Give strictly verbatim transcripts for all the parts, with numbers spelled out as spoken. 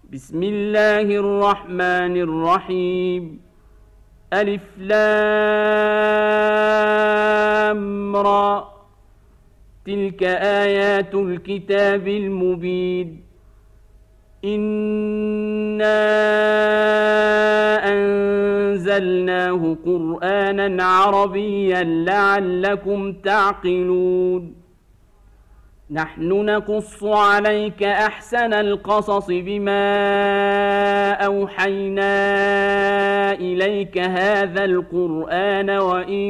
بسم الله الرحمن الرحيم. ألف لام را، تلك آيات الكتاب المبين. إنا أنزلناه قرآنا عربيا لعلكم تعقلون. نحن نقص عليك أحسن القصص بما أوحينا إليك هذا القرآن وإن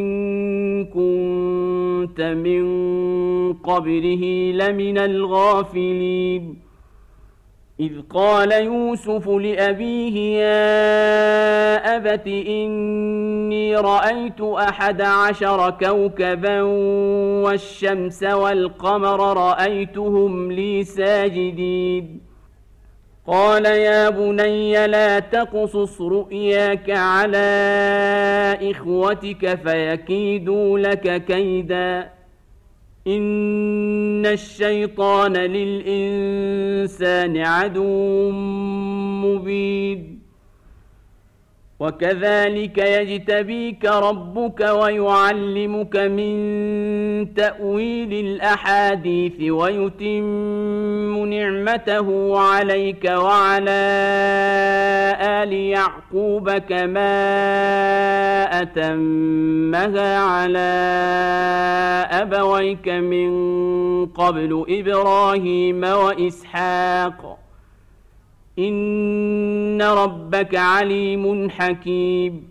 كنت من قبله لمن الغافلين. إذ قال يوسف لأبيه يا أبت إني رأيت أحد عشر كوكبا والشمس والقمر رأيتهم لي ساجدين. قال يا بني لا تقصص رؤياك على إخوتك فيكيدوا لك كيدا، إن الشيطان للإنسان عدو مبين. وكذلك يجتبيك ربك ويعلمك من تأويل الأحاديث ويتم نعمته عليك وعلى آل يعقوب كما أتمها على أبويك من قبل إبراهيم وإسحاق إن ربك عليم حكيم.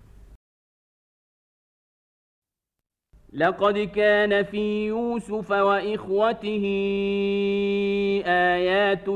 لقد كان في يوسف وإخوته آيات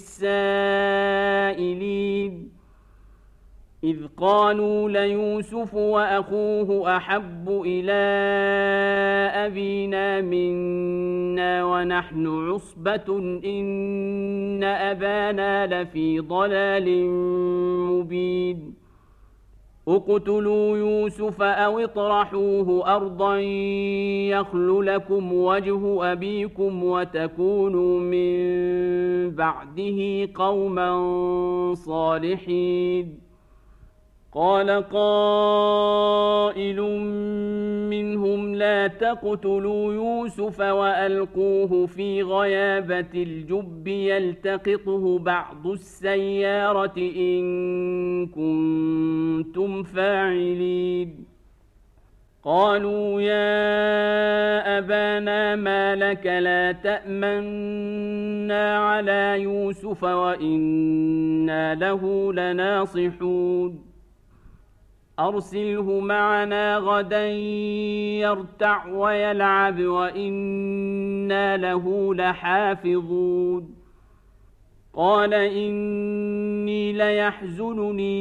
للسائلين إذ قالوا ليوسف وأخوه أحب إلى أبينا منا ونحن عصبة إن أبانا لفي ضلال مبين. اقتلوا يوسف أو اطرحوه أرضا يخل لكم وجه أبيكم وتكونوا من بعده قوما صالحين. قال قائل منهم لا تقتلوا يوسف وألقوه في غيابة الجب يلتقطه بعض السيارة إن كنتم فاعلين. قالوا يا أبانا ما لك لا تأمنا على يوسف وإنا له لناصحون. أرسله معنا غدا يرتع ويلعب وإنا له لحافظون. قال إني ليحزنني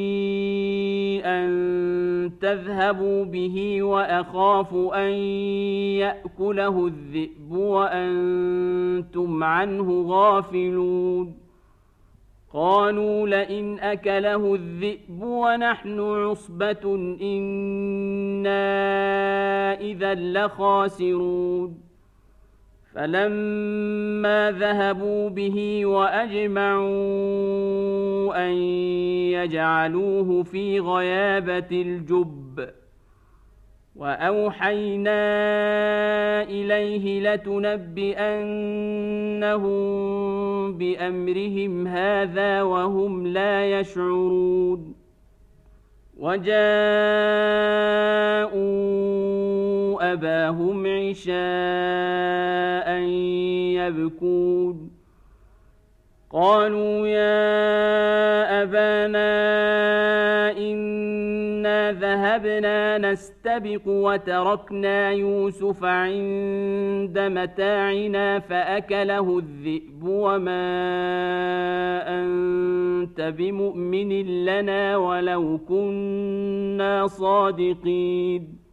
أن تذهبوا به وأخاف أن يأكله الذئب وأنتم عنه غافلون. قالوا لئن أكله الذئب ونحن عصبة إنا إذا لخاسرون. فلما ذهبوا به وأجمعوا أن يجعلوه في غيابة الجب وأوحينا إليه لتنبئنهم بأمرهم هذا وهم لا يشعرون. وجاءوا أباهم عشاء يبكون. قالوا يا أبانا إنا ذهبنا نستبق وتركنا يوسف عند متاعنا فأكله الذئب وما أنت بمؤمن لنا ولو كنا صادقين.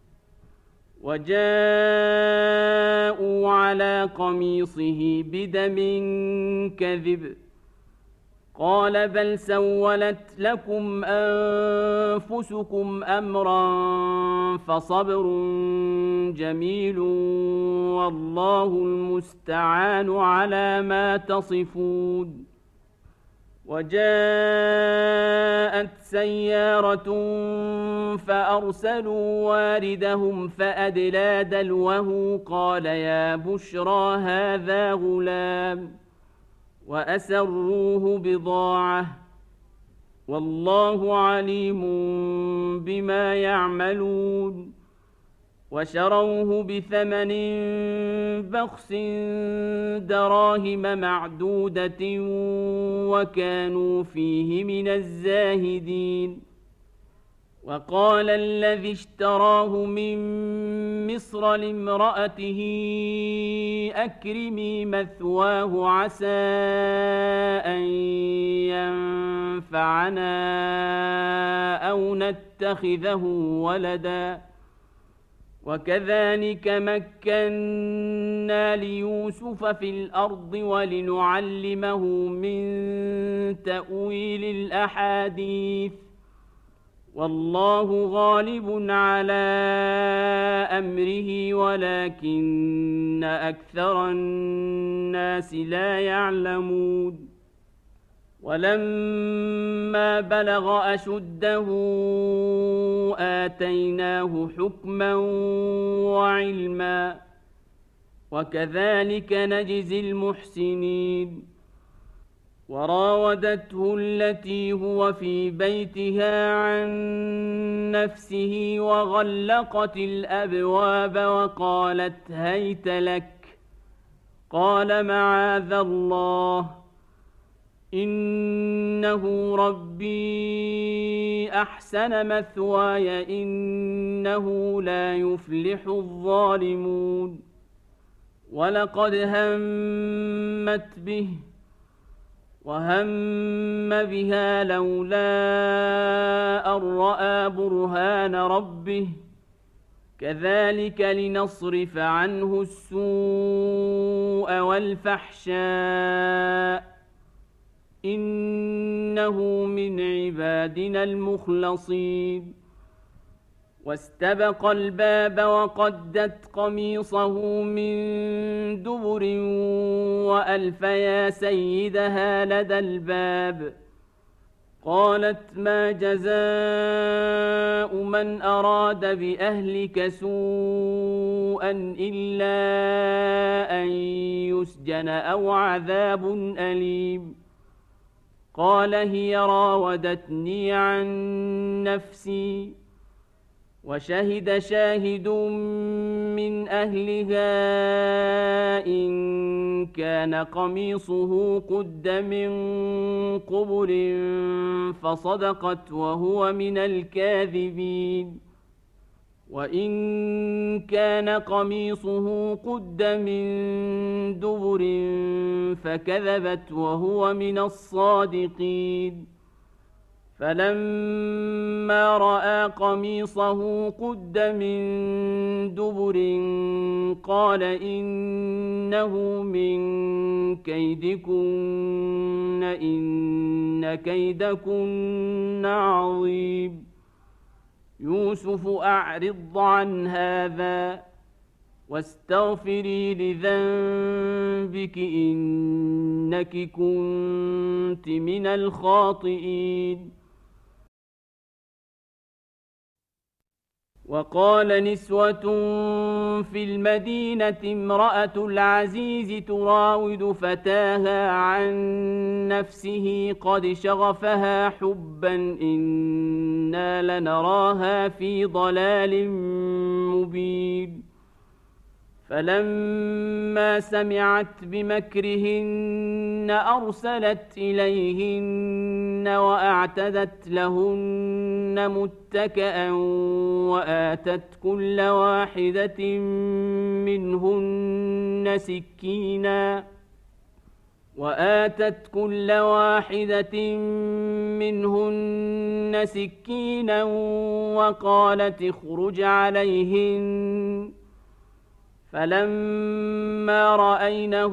وجاءوا على قميصه بدم كذب. قال بل سولت لكم أنفسكم أمرا فصبر جميل والله المستعان على ما تصفون. وجاءت سيارة فأرسلوا واردهم فأدلى دلوه قال يا بشرى هذا غلام وأسروه بضاعة والله عليم بما يعملون وشروه بثمن بخس دراهم معدودة وكانوا فيه من الزاهدين وقال الذي اشتراه من مصر لامرأته أكرمي مثواه عسى أن ينفعنا أو نتخذه ولدا وكذلك مكنا ليوسف في الأرض ولنعلمه من تأويل الأحاديث والله غالب على أمره ولكن أكثر الناس لا يعلمون ولما بلغ أشده آتيناه حكما وعلما وكذلك نجزي المحسنين وراودته التي هو في بيتها عن نفسه وغلقت الأبواب وقالت هيت لك قال معاذ الله إنه ربي أحسن مثواي إنه لا يفلح الظالمون ولقد همت به وهم بها لولا أن رأى برهان ربه كذلك لنصرف عنه السوء والفحشاء إنه من عبادنا المخلصين واستبق الباب وقدت قميصه من دبر وألف يا سيدها لدى الباب قالت ما جزاء من أراد بأهلك سوءا إلا أن يسجن أو عذاب أليم قال هي راودتني عن نفسي وشهد شاهد من أهلها إن كان قميصه قد من قبل فصدقت وهو من الكاذبين وإن كان قميصه قد من دبر فكذبت وهو من الصادقين فلما رأى قميصه قد من دبر قال إنه من كيدكن إن كيدكن عظيم يوسف أعرض عن هذا واستغفري لذنبك إنك كنت من الخاطئين وقال نسوة في المدينة امرأة العزيز تراود فتاها عن نفسه قد شغفها حبا إنا لنراها في ضلال مبين فلما سمعت بمكرهن أرسلت إليهن وأعتدت لهن متكئا وآتت كل واحدة منهن سكينا وآتت كل واحدة منهن سكينا وقالت اخرج عليهن فلما رأينه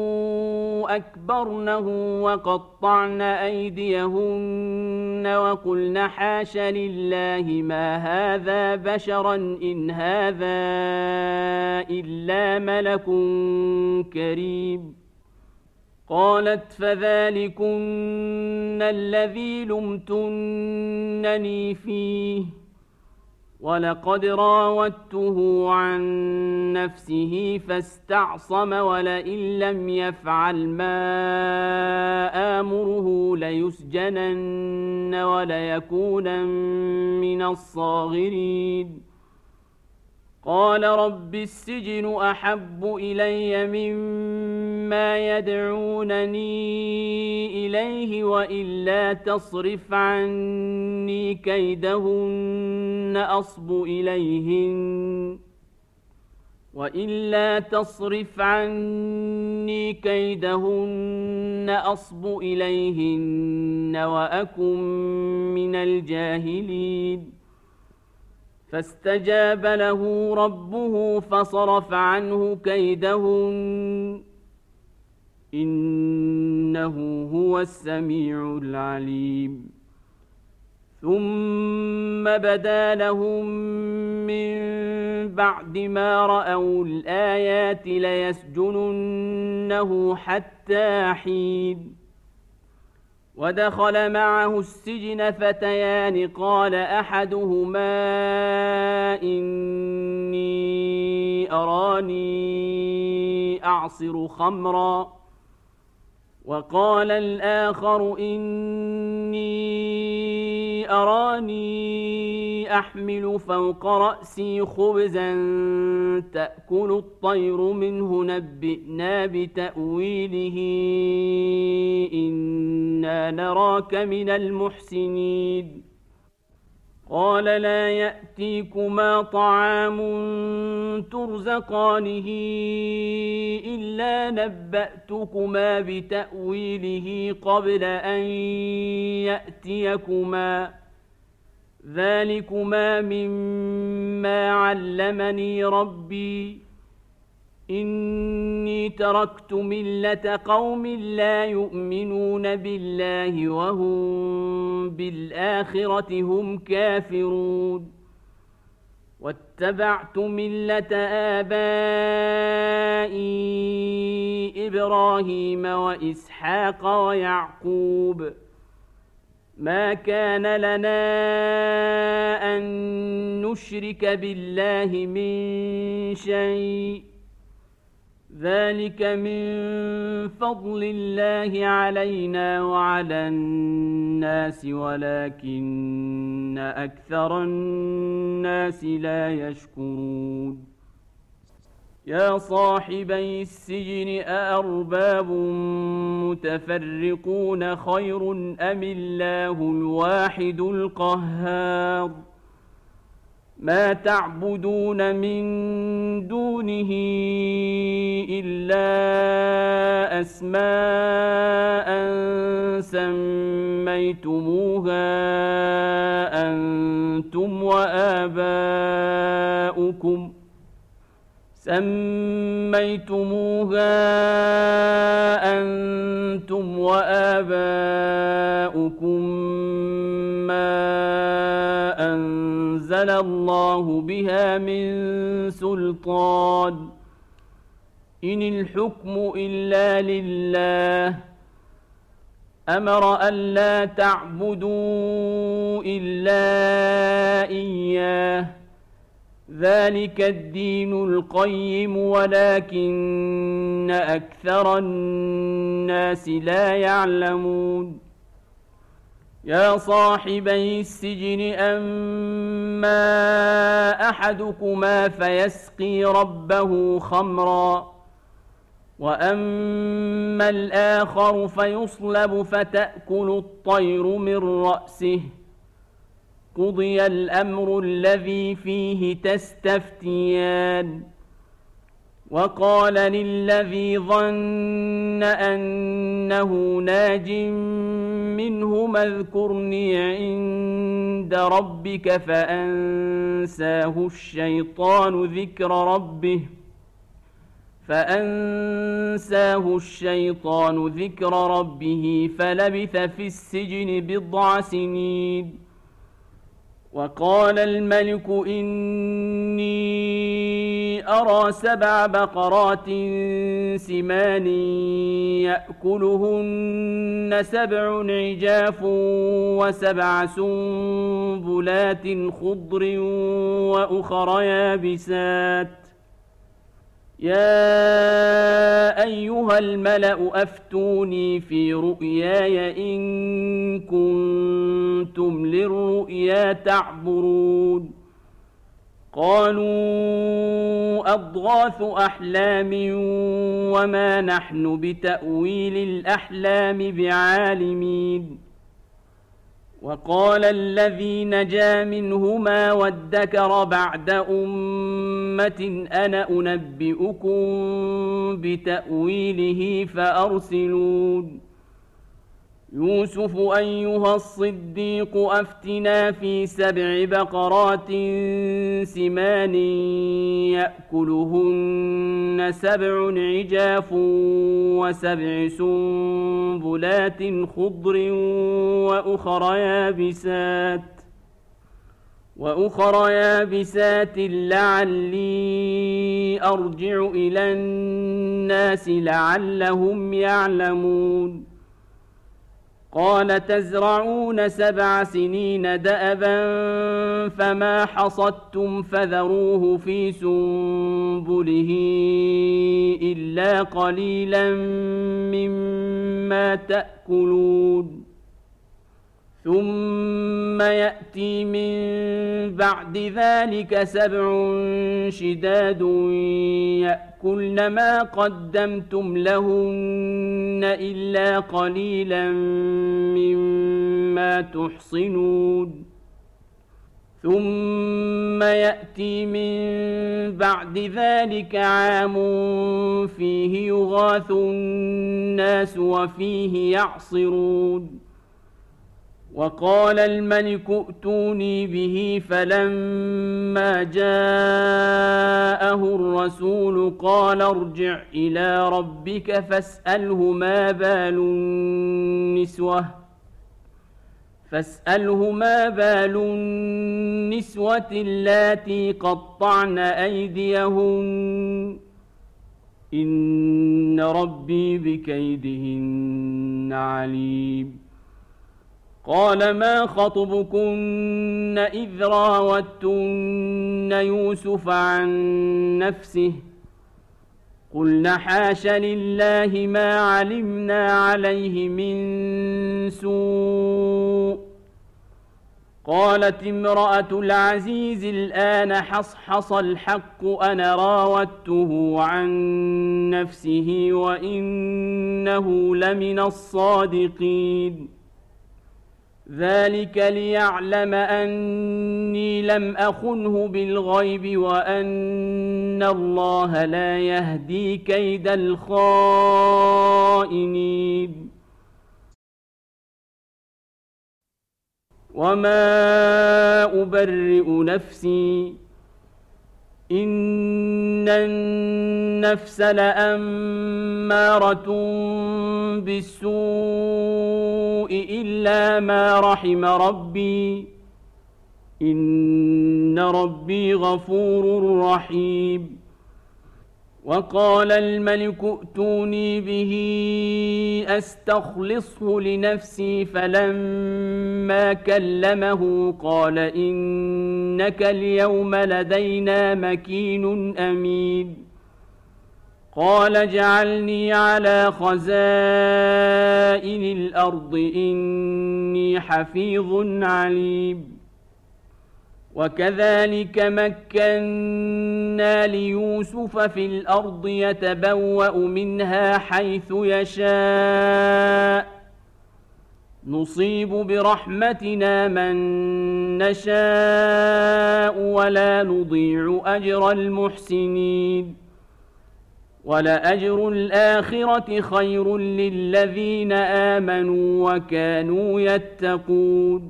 أكبرنه وقطعن أيديهن وقلن حاش لله ما هذا بشرا إن هذا إلا ملك كريم قالت فذلكن الذي لمتنني فيه ولقد راودته عن نفسه فاستعصم ولئن لم يفعل ما آمره ليسجنن وليكونا من الصاغرين قال رب السجن أحب إلي مما يدعونني إليه وإلا تصرف عني كيدهن أصب إليهن وإلا تصرف عني كيدهن أصب إليهن وأكن من الجاهلين فاستجاب له ربه فصرف عنه كيدهن إنه هو السميع العليم ثم بدا لهم من بعد ما رأوا الآيات ليسجننه حتى حين ودخل معه السجن فتيان قال أحدهما إني أراني أعصر خمرا وقال الآخر إني أراني أحمل فوق رأسي خبزا تأكل الطير منه نبئنا بتأويله إنا نراك من المحسنين قال لا يأتيكما طعام ترزقانه إلا نبأتكما بتأويله قبل أن يأتيكما ذلكما مما علمني ربي إني تركت ملة قوم لا يؤمنون بالله وهم بالآخرة هم كافرون واتبعت ملة آبائي إبراهيم وإسحاق ويعقوب ما كان لنا أن نشرك بالله من شيء ذلك من فضل الله علينا وعلى الناس ولكن أكثر الناس لا يشكرون يا صاحبي السجن أأرباب متفرقون خير أم الله الواحد القهار ما تعبدون من دونه إلا أسماء سميتموها أنتم وآباؤكم سميتموها أنتم وآباؤكم ما أنزل الله بها من سلطان إن الحكم إلا لله أمر ألا تعبدوا إلا إياه ذلك الدين القيم ولكن أكثر الناس لا يعلمون يا صاحبي السجن أما أحدكما فيسقي ربه خمرا وأما الآخر فيصلب فتأكل الطير من رأسه قضي الأمر الذي فيه تستفتيان وقال للذي ظن أنه ناج منهما اذكرني عند ربك فأنساه الشيطان ذكر ربه فأنساه الشيطان ذكر ربه فلبث في السجن بضع سنين وقال الملك إني إني أرى سبع بقرات سمان يأكلهن سبع عجاف وسبع سنبلات خضر وأخر يابسات يا أيها الملأ أفتوني في رؤياي إن كنتم للرؤيا تعبرون قالوا أضغاث أحلام وما نحن بتأويل الأحلام بعالمين وقال الذي نجا منهما وادكر بعد أمة أنا أنبئكم بتأويله فأرسلون يوسف أيها الصديق أفتنا في سبع بقرات سمان يأكلهن سبع عجاف وسبع سنبلات خضر وأخر يابسات وأخر يابسات لعلي أرجع إلى الناس لعلهم يعلمون قال تزرعون سبع سنين دأبا فما حصدتم فذروه في سنبله إلا قليلا مما تأكلون ثم يأتي من بعد ذلك سبع شداد يأكلن ما قدمتم لهن إلا قليلا مما تحصنون ثم يأتي من بعد ذلك عام فيه يغاث الناس وفيه يعصرون وقال الملك ائتوني به فلما جاءه الرسول قال ارجع إلى ربك فاسأله ما بال النسوة فاسأله ما بال النسوة اللاتي قطعن أيديهن إن ربي بكيدهن عليم قال ما خطبكن إذ راوتن يوسف عن نفسه قلن حاش لله ما علمنا عليه من سوء قالت امرأة العزيز الآن حصحص الحق أنا راودته عن نفسه وإنه لمن الصادقين ذلك ليعلم أني لم أخنه بالغيب وأن الله لا يهدي كيد الخائنين وما أبرئ نفسي إن النفس لأمارة بالسوء إلا ما رحم ربي إن ربي غفور رحيم وقال الملك ائتوني به أستخلصه لنفسي فلما كلمه قال إنك اليوم لدينا مكين أمين قال اجعلني على خزائن الأرض إني حفيظ عليم وكذلك مكنا ليوسف في الأرض يتبوأ منها حيث يشاء نصيب برحمتنا من نشاء ولا نضيع أجر المحسنين ولأجر الآخرة خير للذين آمنوا وكانوا يتقون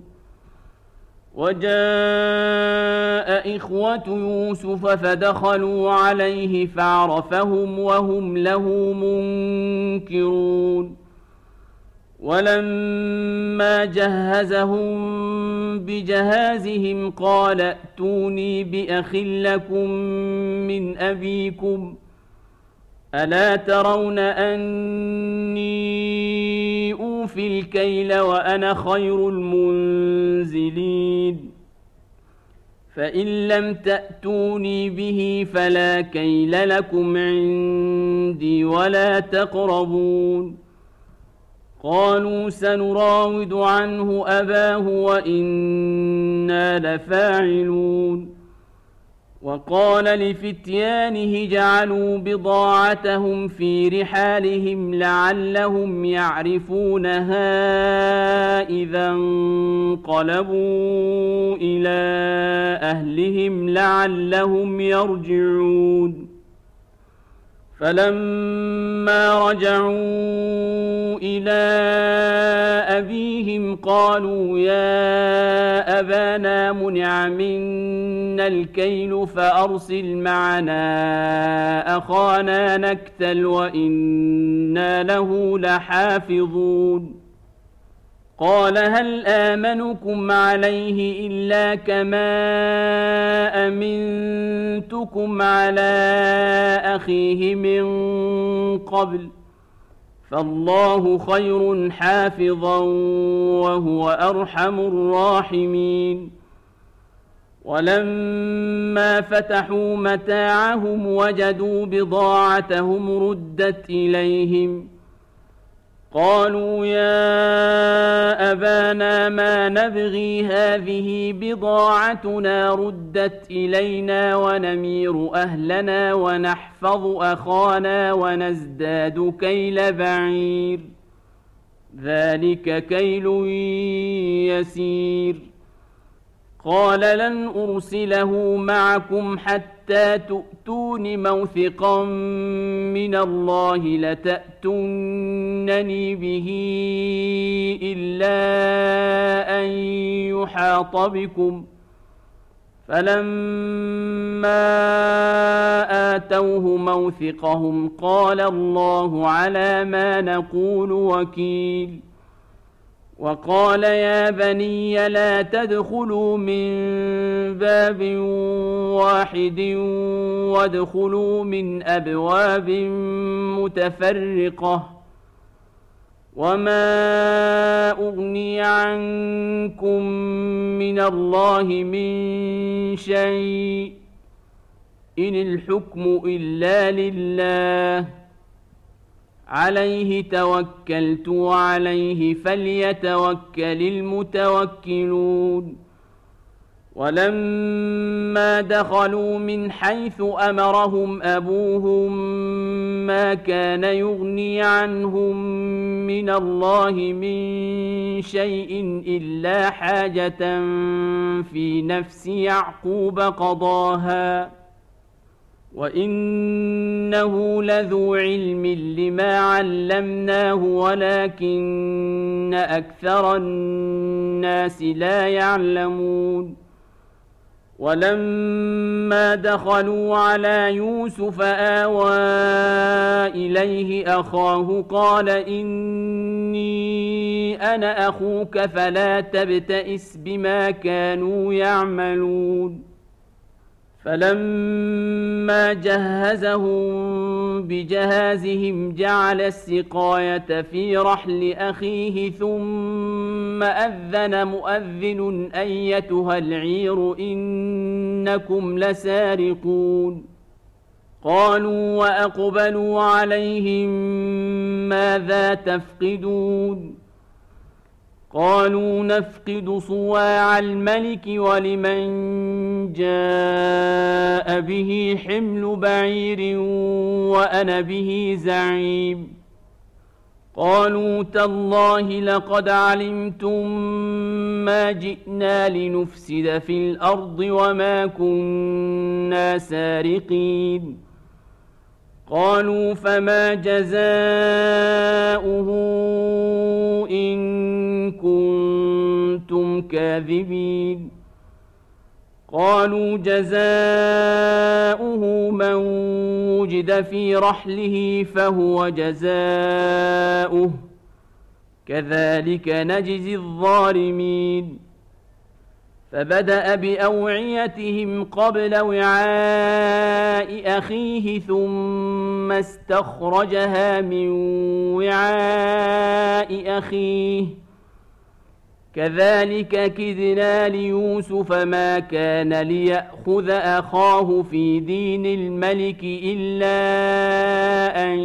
وجاء إخوة يوسف فدخلوا عليه فعرفهم وهم له منكرون ولما جهزهم بجهازهم قال ائتوني بأخ لكم من أبيكم ألا ترون أني أوفي الكيل وأنا خير المنزلين فإن لم تأتوني به فلا كيل لكم عندي ولا تقربون قالوا سنراود عنه أباه وإنا لفاعلون وقال لفتيانه جعلوا بضاعتهم في رحالهم لعلهم يعرفونها إذا انقلبوا إلى أهلهم لعلهم يرجعون فلما رجعوا إلى أبيهم قالوا يا أبانا منع منا الكيل فأرسل معنا أخانا نكتل وإنا له لحافظون قال هل آمنكم عليه إلا كما أمنتكم على أخيه من قبل فالله خير حافظا وهو أرحم الراحمين ولما فتحوا متاعهم وجدوا بضاعتهم ردت إليهم قالوا يا أبانا ما نبغي هذه بضاعتنا ردت إلينا ونمير أهلنا ونحفظ أخانا ونزداد كيل بعير ذلك كيل يسير قال لن أرسله معكم حتى تؤتون موثقا من الله لتأتونني به إلا أن يحاط بكم فلما آتوه موثقهم قال الله على ما نقول وكيل وقال يا بني لا تدخلوا من باب واحد وادخلوا من أبواب متفرقة وما أغني عنكم من الله من شيء إن الحكم إلا لله عليه توكلت وعليه فليتوكل المتوكلون ولما دخلوا من حيث أمرهم أبوهم ما كان يغني عنهم من الله من شيء إلا حاجة في نفس يعقوب قضاها وإنه لذو علم لما علمناه ولكن أكثر الناس لا يعلمون ولما دخلوا على يوسف آوى إليه أخاه قال إني أنا أخوك فلا تبتئس بما كانوا يعملون فلما جهزهم بجهازهم جعل السقاية في رحل أخيه ثم أذن مؤذن أيتها العير إنكم لسارقون قالوا وأقبلوا عليهم ماذا تفقدون قالوا نفقد صواع الملك ولمن جاء به حمل بعير وأنا به زعيم قالوا تالله لقد علمتم ما جئنا لنفسد في الأرض وما كنا سارقين قالوا فما جزاؤه إن كنتم كاذبين قالوا جزاؤه من وجد في رحله فهو جزاؤه كذلك نجزي الظالمين فبدأ بأوعيتهم قبل وعاء أخيه ثم استخرجها من وعاء أخيه كذلك كدنا ليوسف ما كان ليأخذ أخاه في دين الملك إلا أن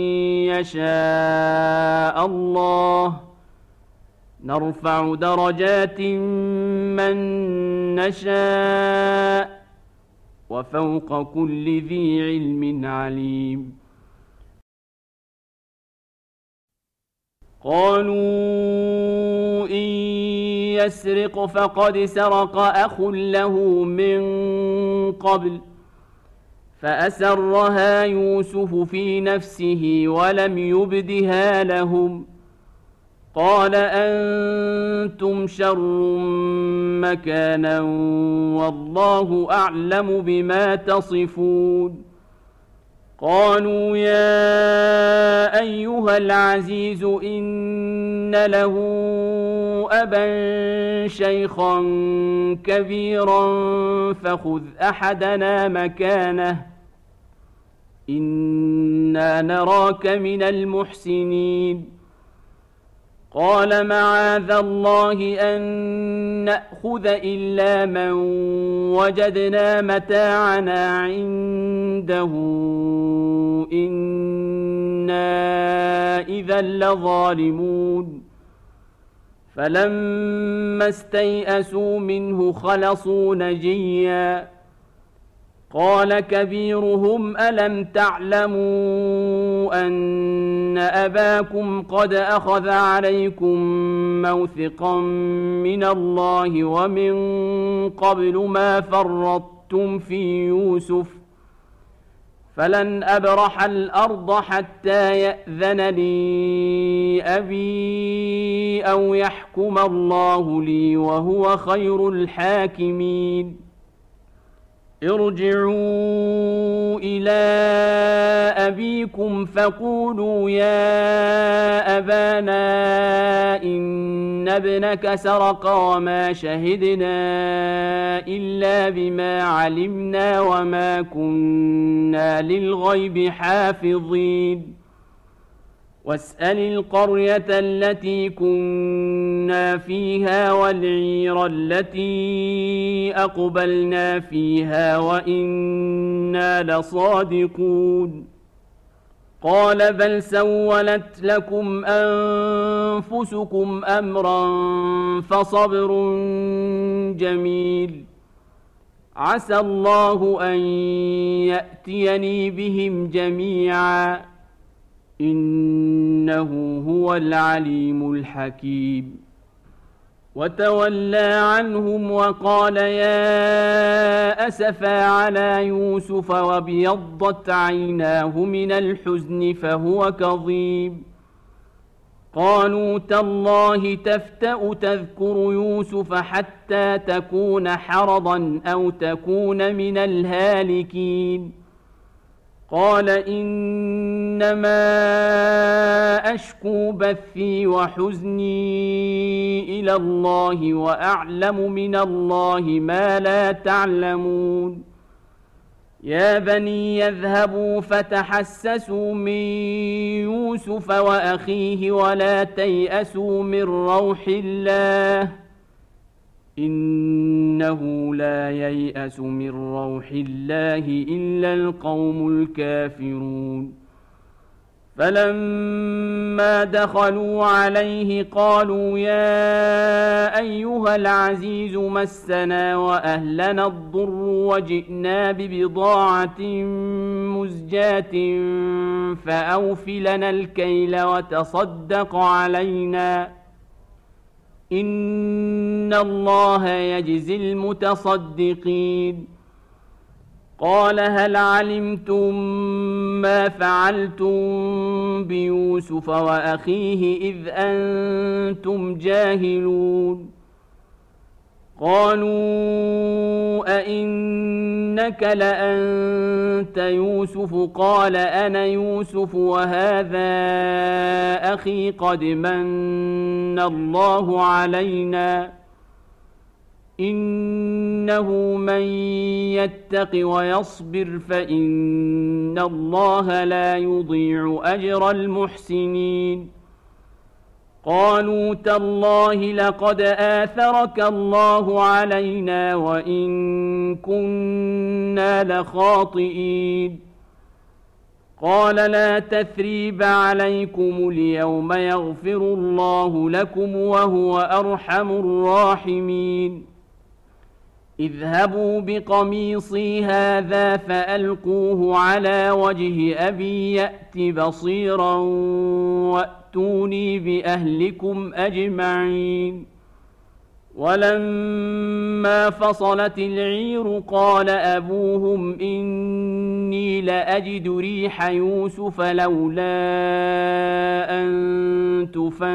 يشاء الله نرفع درجات من نشاء وفوق كل ذي علم عليم قالوا إن يسرق فقد سرق أخ له من قبل فأسرها يوسف في نفسه ولم يبدها لهم قال أنتم شر مكانا والله أعلم بما تصفون قالوا يا أيها العزيز إن له أبا شيخا كبيرا فخذ أحدنا مكانه إنا نراك من المحسنين قال معاذ الله أن نأخذ إلا من وجدنا متاعنا عنده إنا إذا لظالمون فلما استيئسوا منه خلصوا نجيا قال كبيرهم ألم تعلموا أن أباكم قد أخذ عليكم موثقا من الله ومن قبل ما فرطتم في يوسف فلن أبرح الأرض حتى يأذن لي أبي أو يحكم الله لي وهو خير الحاكمين ارجعوا إلى أبيكم فقولوا يا أبانا إن ابنك سرق وما شهدنا إلا بما علمنا وما كنا للغيب حافظين واسأل القرية التي كنا فيها والعير التي أقبلنا فيها وإنا لصادقون قال بل سولت لكم أنفسكم أمرا فصبر جميل عسى الله أن يأتيني بهم جميعا إنه هو العليم الحكيم وتولى عنهم وقال يا أسفا على يوسف وابيضت عيناه من الحزن فهو كظيم قالوا تالله تفتأ تذكر يوسف حتى تكون حرضا أو تكون من الهالكين قال إنما أشكو بثي وحزني إلى الله وأعلم من الله ما لا تعلمون يا بني يذهبوا فتحسسوا من يوسف وأخيه ولا تيأسوا من روح الله إنه لا ييأس من روح الله إلا القوم الكافرون فلما دخلوا عليه قالوا يا أيها العزيز مسنا وأهلنا الضر وجئنا ببضاعة مزجاة فأوف لنا الكيل وتصدق علينا إن الله يجزي المتصدقين قال هل علمتم ما فعلتم بيوسف وأخيه إذ أنتم جاهلون قالوا أئنك لأنت يوسف قال أنا يوسف وهذا أخي قد من الله علينا إنه من يتق ويصبر فإن الله لا يضيع أجر المحسنين قالوا تالله لقد آثرك الله علينا وإن كنا لخاطئين قال لا تثريب عليكم اليوم يغفر الله لكم وهو أرحم الراحمين اذهبوا بقميصي هذا فألقوه على وجه أبي يأت بصيرا وأتوني بأهلكم أجمعين ولما فصلت العير قال أبوهم إني لأجد ريح يوسف لولا أن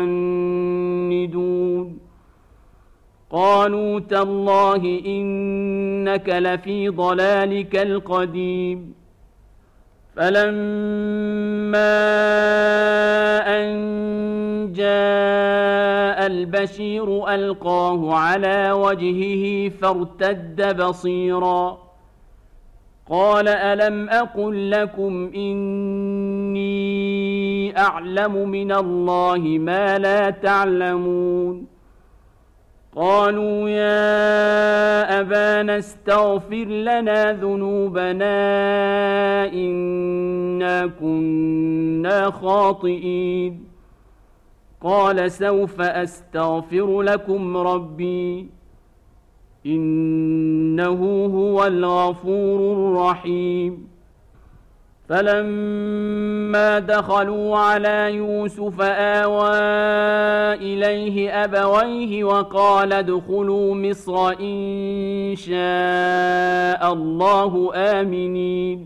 تفندون قالوا تالله إنك لفي ضلالك القديم فلما أن جاء البشير ألقاه على وجهه فارتد بصيرا قال ألم أقل لكم إني أعلم من الله ما لا تعلمون قالوا يا أبانا استغفر لنا ذنوبنا إنا كنا خاطئين قال سوف أستغفر لكم ربي إنه هو الغفور الرحيم فلما دخلوا على يوسف آوى إليه أبويه وقال ادخلوا مصر إن شاء الله آمنين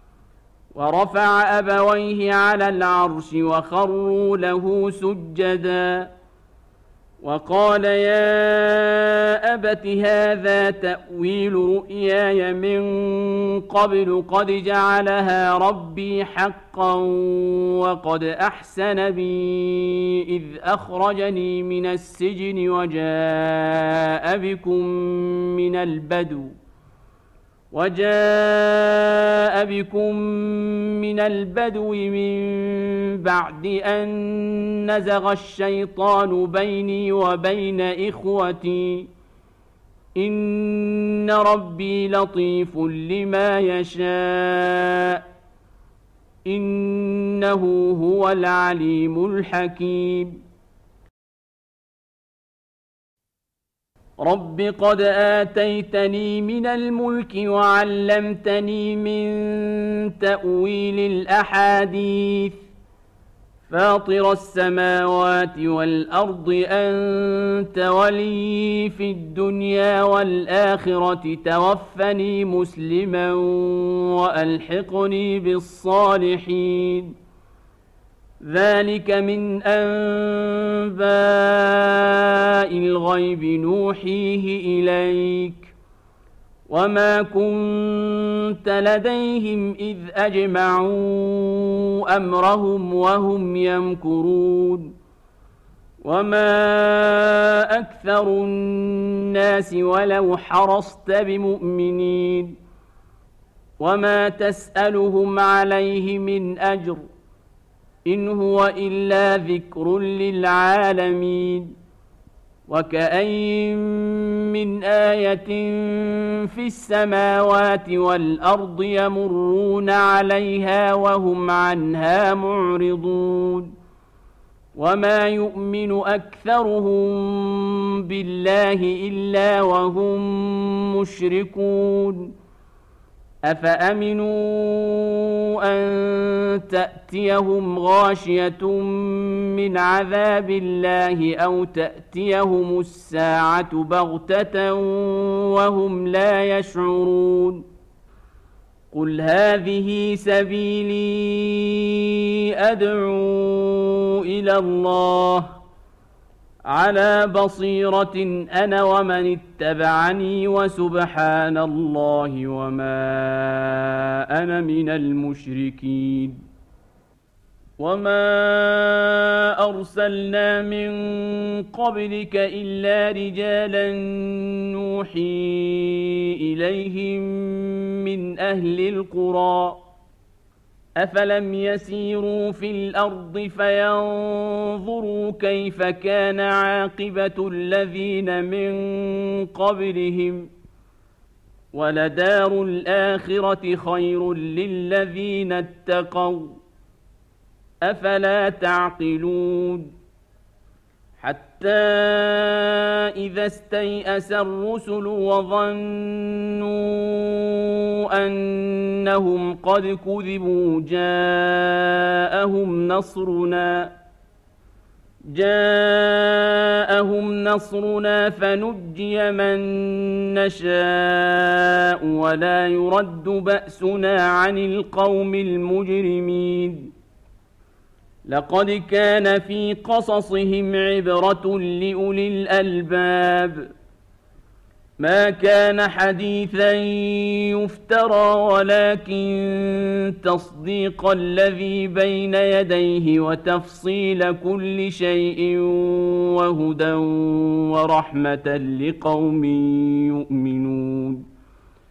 ورفع أبويه على العرش وخروا له سجدا وقال يا أبت هذا تأويل رؤياي من قبل قد جعلها ربي حقا وقد أحسن بي إذ أخرجني من السجن وجاء بكم من البدو وجاء بكم من البدو من بعد أن نزغ الشيطان بيني وبين إخوتي إن ربي لطيف لما يشاء إنه هو العليم الحكيم رب قد آتيتني من الملك وعلمتني من تأويل الأحاديث فاطر السماوات والأرض أنت ولي في الدنيا والآخرة توفني مسلما وألحقني بالصالحين ذلك من أنباء الغيب نوحيه إليك وما كنت لديهم إذ أجمعوا أمرهم وهم يمكرون وما أكثر الناس ولو حرصت بمؤمنين وما تسألهم عليه من أجر إن هو إلا ذكر للعالمين وكأين من آية في السماوات والأرض يمرون عليها وهم عنها معرضون وما يؤمن أكثرهم بالله إلا وهم مشركون أفأمنوا أن تأتيهم غاشية من عذاب الله أو تأتيهم الساعة بغتة وهم لا يشعرون قل هذه سبيلي أدعو إلى الله على بصيرة أنا ومن اتبعني وسبحان الله وما أنا من المشركين. وما أرسلنا من قبلك إلا رجالا نوحي إليهم من أهل القرى أفلم يسيروا في الأرض فينظروا كيف كان عاقبة الذين من قبلهم ولدار الآخرة خير للذين اتقوا أفلا تعقلون. حتى إذا استيأس الرسل وظنوا أنهم قد كذبوا جاءهم نصرنا جاءهم نصرنا فنجي من نشاء ولا يرد بأسنا عن القوم المجرمين. لقد كان في قصصهم عبرة لأولي الألباب ما كان حديثا يفترى ولكن تصديق الذي بين يديه وتفصيل كل شيء وهدى ورحمة لقوم يؤمنون.